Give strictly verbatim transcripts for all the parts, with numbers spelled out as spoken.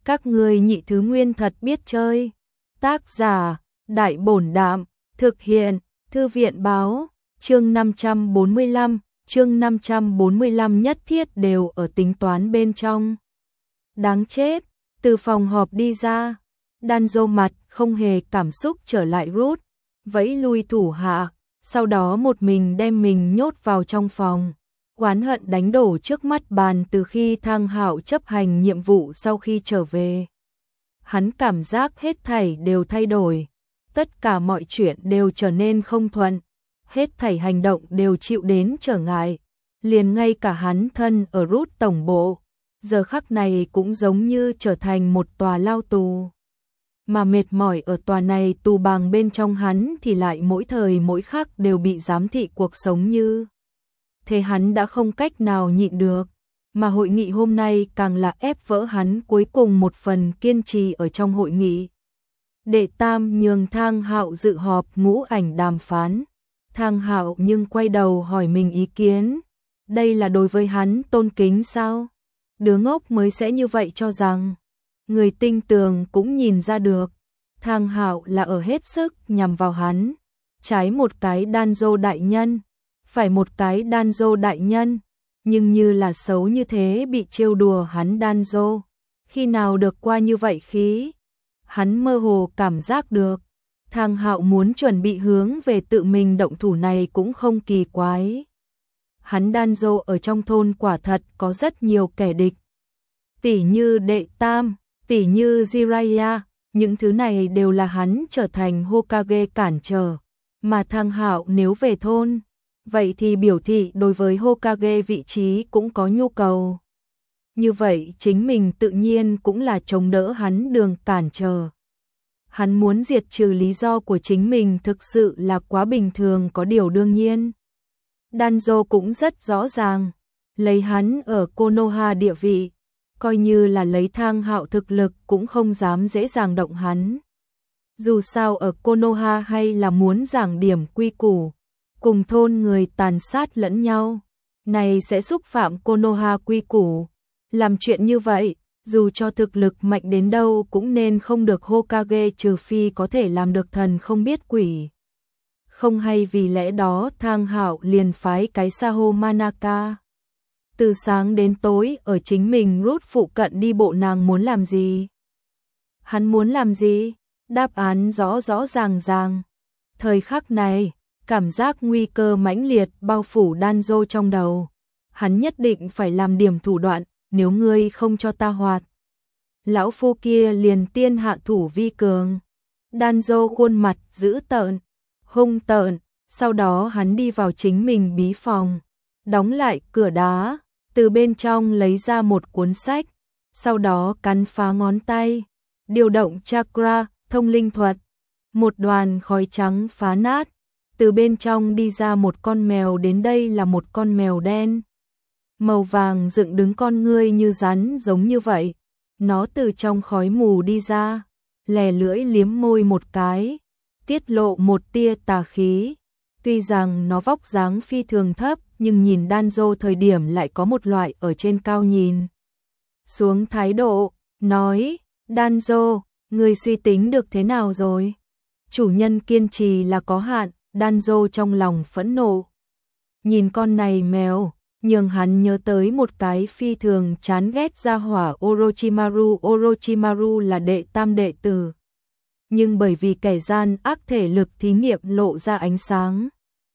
Các ngươi nhị thứ nguyên thật biết chơi. Tác giả, Đại Bổn Đạm, thực hiện, Thư viện Báo, chương năm trăm bốn mươi lăm, chương năm trăm bốn mươi lăm nhất thiết đều ở tính toán bên trong. Đáng chết, từ phòng họp đi ra, Danzo mặt không hề cảm xúc trở lại rút, vẫy lui thủ hạ, sau đó một mình đem mình nhốt vào trong phòng. Oán hận đánh đổ trước mắt bàn từ khi Thang Hạo chấp hành nhiệm vụ sau khi trở về. Hắn cảm giác hết thảy đều thay đổi, tất cả mọi chuyện đều trở nên không thuận, hết thảy hành động đều chịu đến trở ngại, liền ngay cả hắn thân ở rút tổng bộ, giờ khắc này cũng giống như trở thành một tòa lao tù. Mà mệt mỏi ở tòa này tù bàng bên trong hắn thì lại mỗi thời mỗi khắc đều bị giám thị cuộc sống như. Thế hắn đã không cách nào nhịn được, mà hội nghị hôm nay càng là ép vỡ hắn cuối cùng một phần kiên trì ở trong hội nghị. Đệ Tam nhường Thang Hạo dự họp ngũ ảnh đàm phán. Thang Hạo nhưng quay đầu hỏi mình ý kiến, đây là đối với hắn tôn kính sao? Đứa ngốc mới sẽ như vậy cho rằng. Người tinh tường cũng nhìn ra được, Thang Hạo là ở hết sức nhằm vào hắn, trái một cái Danzo đại nhân, phải một cái Danzo đại nhân, nhưng như là xấu như thế bị trêu đùa hắn Danzo, khi nào được qua như vậy khí. Hắn mơ hồ cảm giác được, Thang Hạo muốn chuẩn bị hướng về tự mình động thủ này cũng không kỳ quái. Hắn Danzo ở trong thôn quả thật có rất nhiều kẻ địch, tỉ như Đệ Tam, tỉ như Jiraiya, những thứ này đều là hắn trở thành Hokage cản trở, mà Thang Hạo nếu về thôn, vậy thì biểu thị đối với Hokage vị trí cũng có nhu cầu. Như vậy chính mình tự nhiên cũng là chống đỡ hắn đường cản trở. Hắn muốn diệt trừ lý do của chính mình thực sự là quá bình thường có điều đương nhiên. Danzo cũng rất rõ ràng, lấy hắn ở Konoha địa vị, coi như là lấy Thang Hạo thực lực cũng không dám dễ dàng động hắn. Dù sao ở Konoha hay là muốn giảng điểm quy củ, cùng thôn người tàn sát lẫn nhau, này sẽ xúc phạm Konoha quy củ. Làm chuyện như vậy, dù cho thực lực mạnh đến đâu cũng nên không được Hokage trừ phi có thể làm được thần không biết quỷ. Không hay vì lẽ đó Thang Hạo liền phái cái Saho Manaka. Từ sáng đến tối ở chính mình rút phụ cận đi bộ. Nàng muốn làm gì? Hắn muốn làm gì? Đáp án rõ rõ ràng ràng. Thời khắc này, cảm giác nguy cơ mãnh liệt bao phủ Danzo trong đầu. Hắn nhất định phải làm điểm thủ đoạn, nếu ngươi không cho ta hoạt, lão phu kia liền tiên hạ thủ vi cường. Danzo khuôn mặt dữ tợn, hung tợn, sau đó hắn đi vào chính mình bí phòng, đóng lại cửa đá, từ bên trong lấy ra một cuốn sách, sau đó cắn phá ngón tay, điều động chakra, thông linh thuật, một đoàn khói trắng phá nát, từ bên trong đi ra một con mèo, đến đây là một con mèo đen. Màu vàng dựng đứng, con ngươi như rắn giống như vậy, nó từ trong khói mù đi ra, lè lưỡi liếm môi một cái, tiết lộ một tia tà khí. Tuy rằng nó vóc dáng phi thường thấp, nhưng nhìn Danzo thời điểm lại có một loại ở trên cao nhìn xuống thái độ, nói, Danzo, người suy tính được thế nào rồi? Chủ nhân kiên trì là có hạn, Danzo trong lòng phẫn nộ. Nhìn con này mèo, nhưng hắn nhớ tới một cái phi thường chán ghét gia hỏa Orochimaru. Orochimaru là đệ tam đệ tử, nhưng bởi vì kẻ gian ác thể lực thí nghiệm lộ ra ánh sáng,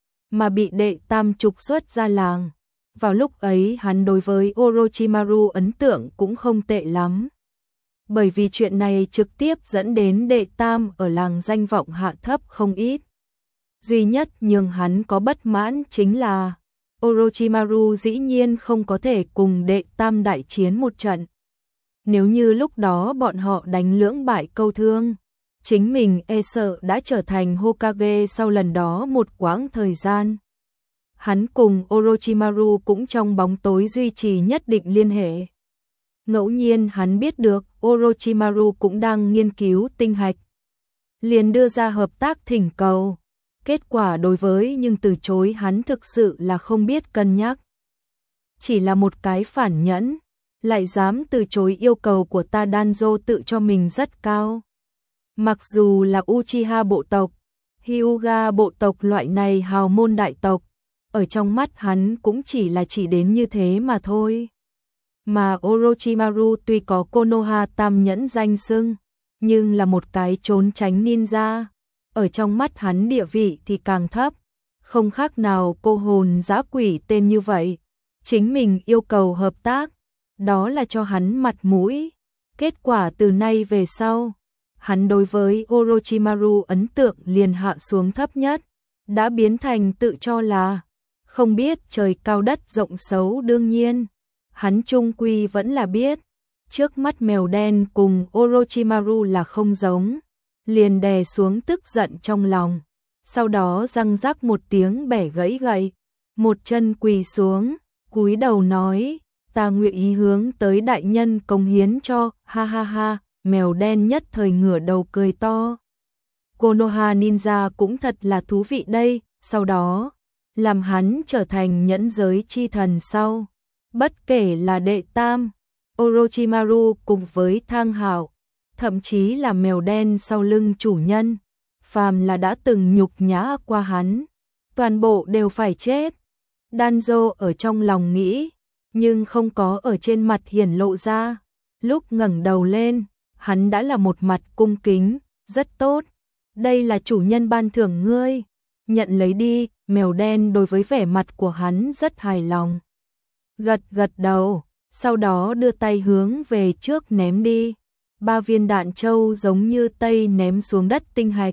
mà bị đệ tam trục xuất ra làng. Vào lúc ấy hắn đối với Orochimaru ấn tượng cũng không tệ lắm, bởi vì chuyện này trực tiếp dẫn đến đệ tam ở làng danh vọng hạ thấp không ít. Duy nhất nhưng hắn có bất mãn chính là Orochimaru dĩ nhiên không có thể cùng đệ tam đại chiến một trận. Nếu như lúc đó bọn họ đánh lưỡng bại câu thương, chính mình e sợ đã trở thành Hokage sau lần đó một quãng thời gian. Hắn cùng Orochimaru cũng trong bóng tối duy trì nhất định liên hệ. Ngẫu nhiên hắn biết được Orochimaru cũng đang nghiên cứu tinh hạch, liền đưa ra hợp tác thỉnh cầu. Kết quả đối với nhưng từ chối hắn thực sự là không biết cân nhắc. Chỉ là một cái phản nhẫn, lại dám từ chối yêu cầu của ta. Danzo tự cho mình rất cao. Mặc dù là Uchiha bộ tộc, Hyuga bộ tộc loại này hào môn đại tộc, ở trong mắt hắn cũng chỉ là chỉ đến như thế mà thôi. Mà Orochimaru tuy có Konoha tam nhẫn danh xưng, nhưng là một cái trốn tránh ninja, ở trong mắt hắn địa vị thì càng thấp, không khác nào cô hồn dã quỷ tên như vậy. Chính mình yêu cầu hợp tác, đó là cho hắn mặt mũi. Kết quả từ nay về sau, hắn đối với Orochimaru ấn tượng liền hạ xuống thấp nhất, đã biến thành tự cho là không biết trời cao đất rộng xấu. Đương nhiên, hắn chung quy vẫn là biết, trước mắt mèo đen cùng Orochimaru là không giống, liền đè xuống tức giận trong lòng, sau đó răng rắc một tiếng bẻ gãy gậy, một chân quỳ xuống, cúi đầu nói, ta nguyện ý hướng tới đại nhân cống hiến cho, ha ha ha. Mèo đen nhất thời ngửa đầu cười to. Konoha ninja cũng thật là thú vị đây, sau đó, làm hắn trở thành nhẫn giới chi thần sau. Bất kể là đệ tam, Orochimaru cùng với Thang Hạo, thậm chí là mèo đen sau lưng chủ nhân, phàm là đã từng nhục nhã qua hắn, toàn bộ đều phải chết. Danzo ở trong lòng nghĩ, nhưng không có ở trên mặt hiển lộ ra. Lúc ngẩng đầu lên, hắn đã là một mặt cung kính, rất tốt. Đây là chủ nhân ban thưởng ngươi, nhận lấy đi. Mèo đen đối với vẻ mặt của hắn rất hài lòng, gật gật đầu, sau đó đưa tay hướng về trước ném đi. Ba viên đạn châu giống như tây ném xuống đất tinh hạch.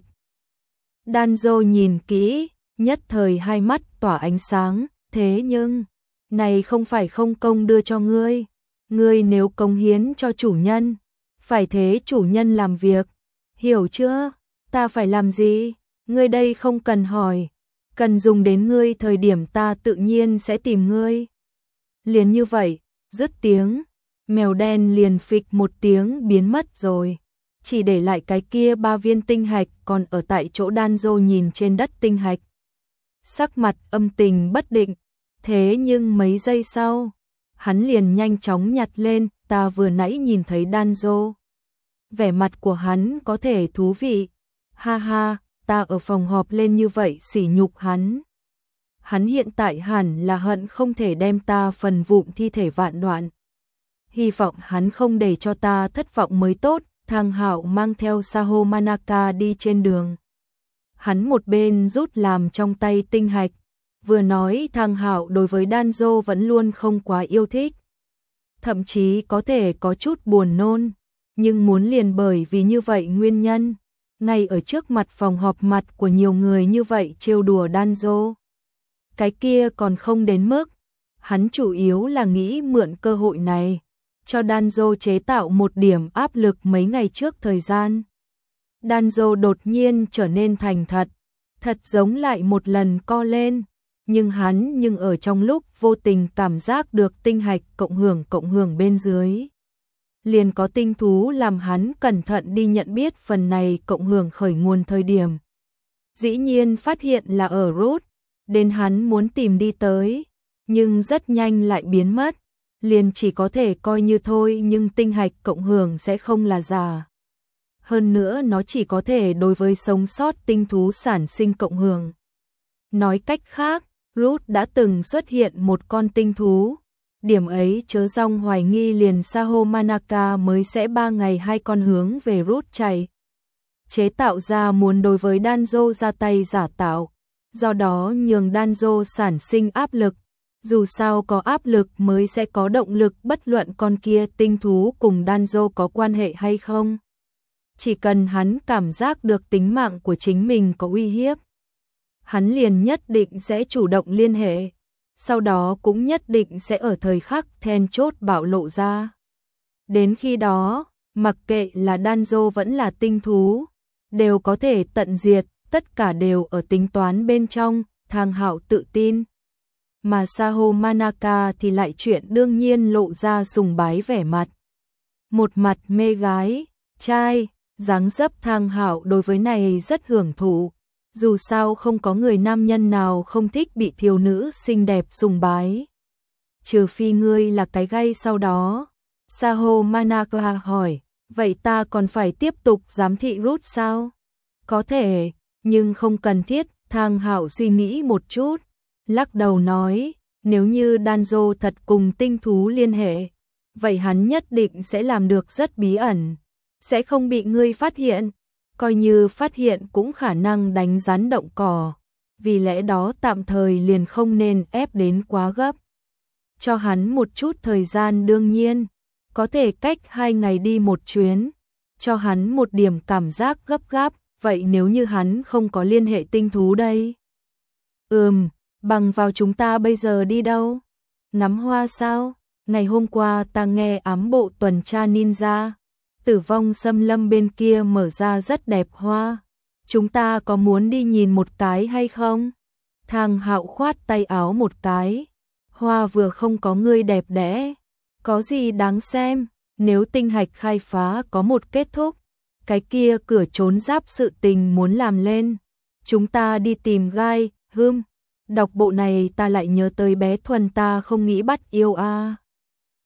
Danzo nhìn kỹ, nhất thời hai mắt tỏa ánh sáng, thế nhưng, này không phải không công đưa cho ngươi. Ngươi nếu cống hiến cho chủ nhân, phải thế chủ nhân làm việc, hiểu chưa? Ta phải làm gì? Ngươi đây không cần hỏi, cần dùng đến ngươi thời điểm ta tự nhiên sẽ tìm ngươi. Liền như vậy, dứt tiếng, mèo đen liền phịch một tiếng biến mất rồi, chỉ để lại cái kia ba viên tinh hạch còn ở tại chỗ. Danzo nhìn trên đất tinh hạch, sắc mặt âm tình bất định, thế nhưng mấy giây sau, hắn liền nhanh chóng nhặt lên. Ta vừa nãy nhìn thấy Danzo, vẻ mặt của hắn có thể thú vị, ha ha, ta ở phòng họp lên như vậy sỉ nhục hắn. Hắn hiện tại hẳn là hận không thể đem ta phần vụn thi thể vạn đoạn. Hy vọng hắn không để cho ta thất vọng mới tốt. Thang Hạo mang theo Saho Manaka đi trên đường. Hắn một bên rút làm trong tay tinh hạch, vừa nói Thang Hạo đối với Danzo vẫn luôn không quá yêu thích, thậm chí có thể có chút buồn nôn, nhưng muốn liền bởi vì như vậy nguyên nhân, ngay ở trước mặt phòng họp mặt của nhiều người như vậy trêu đùa Danzo. Cái kia còn không đến mức, hắn chủ yếu là nghĩ mượn cơ hội này, cho Danzo chế tạo một điểm áp lực. Mấy ngày trước thời gian, Danzo đột nhiên trở nên thành thật, thật giống lại một lần co lên, nhưng hắn nhưng ở trong lúc vô tình cảm giác được tinh hạch cộng hưởng cộng hưởng bên dưới. Liền có tinh thú làm hắn cẩn thận đi nhận biết phần này cộng hưởng khởi nguồn thời điểm. Dĩ nhiên phát hiện là ở Root, đến hắn muốn tìm đi tới, nhưng rất nhanh lại biến mất, liền chỉ có thể coi như thôi. Nhưng tinh hạch cộng hưởng sẽ không là giả. Hơn nữa nó chỉ có thể đối với sống sót tinh thú sản sinh cộng hưởng. Nói cách khác, Root đã từng xuất hiện một con tinh thú. Điểm ấy chớ rong hoài nghi liền Saho Manaka mới sẽ ba ngày hai con hướng về Root chạy. Chế tạo ra muốn đối với Danzo ra tay giả tạo, do đó nhường Danzo sản sinh áp lực. Dù sao có áp lực mới sẽ có động lực, bất luận con kia tinh thú cùng Danzo có quan hệ hay không. Chỉ cần hắn cảm giác được tính mạng của chính mình có uy hiếp, hắn liền nhất định sẽ chủ động liên hệ, sau đó cũng nhất định sẽ ở thời khắc then chốt bạo lộ ra. Đến khi đó, mặc kệ là Danzo vẫn là tinh thú, đều có thể tận diệt, tất cả đều ở tính toán bên trong. Thang Hạo tự tin, mà Saho Manaka thì lại chuyện đương nhiên lộ ra sùng bái vẻ mặt. Một mặt mê gái, trai, dáng dấp. Thang Hạo đối với này rất hưởng thụ, dù sao không có người nam nhân nào không thích bị thiếu nữ xinh đẹp sùng bái. Trừ phi ngươi là cái gay sau đó, Saho Manaka hỏi, vậy ta còn phải tiếp tục giám thị Ruth sao? Có thể, nhưng không cần thiết. Thang Hạo suy nghĩ một chút, lắc đầu nói, nếu như Danzo thật cùng tinh thú liên hệ, vậy hắn nhất định sẽ làm được rất bí ẩn, sẽ không bị ngươi phát hiện, coi như phát hiện cũng khả năng đánh rắn động cỏ, vì lẽ đó tạm thời liền không nên ép đến quá gấp. Cho hắn một chút thời gian, đương nhiên, có thể cách hai ngày đi một chuyến, cho hắn một điểm cảm giác gấp gáp. Vậy nếu như hắn không có liên hệ tinh thú đây? Ừm, bằng vào chúng ta bây giờ đi đâu? Ngắm hoa sao? Ngày hôm qua ta nghe ám bộ tuần tra ninja, Tử Vong Xâm Lâm bên kia mở ra rất đẹp hoa. Chúng ta có muốn đi nhìn một cái hay không? Thang Hạo khoát tay áo một cái. Hoa vừa không có ngươi đẹp đẽ, có gì đáng xem, nếu tinh hạch khai phá có một kết thúc, cái kia cửa trốn giáp sự tình muốn làm lên, chúng ta đi tìm gai, hưm, đọc bộ này ta lại nhớ tới bé Thuần, ta không nghĩ bắt yêu a. À.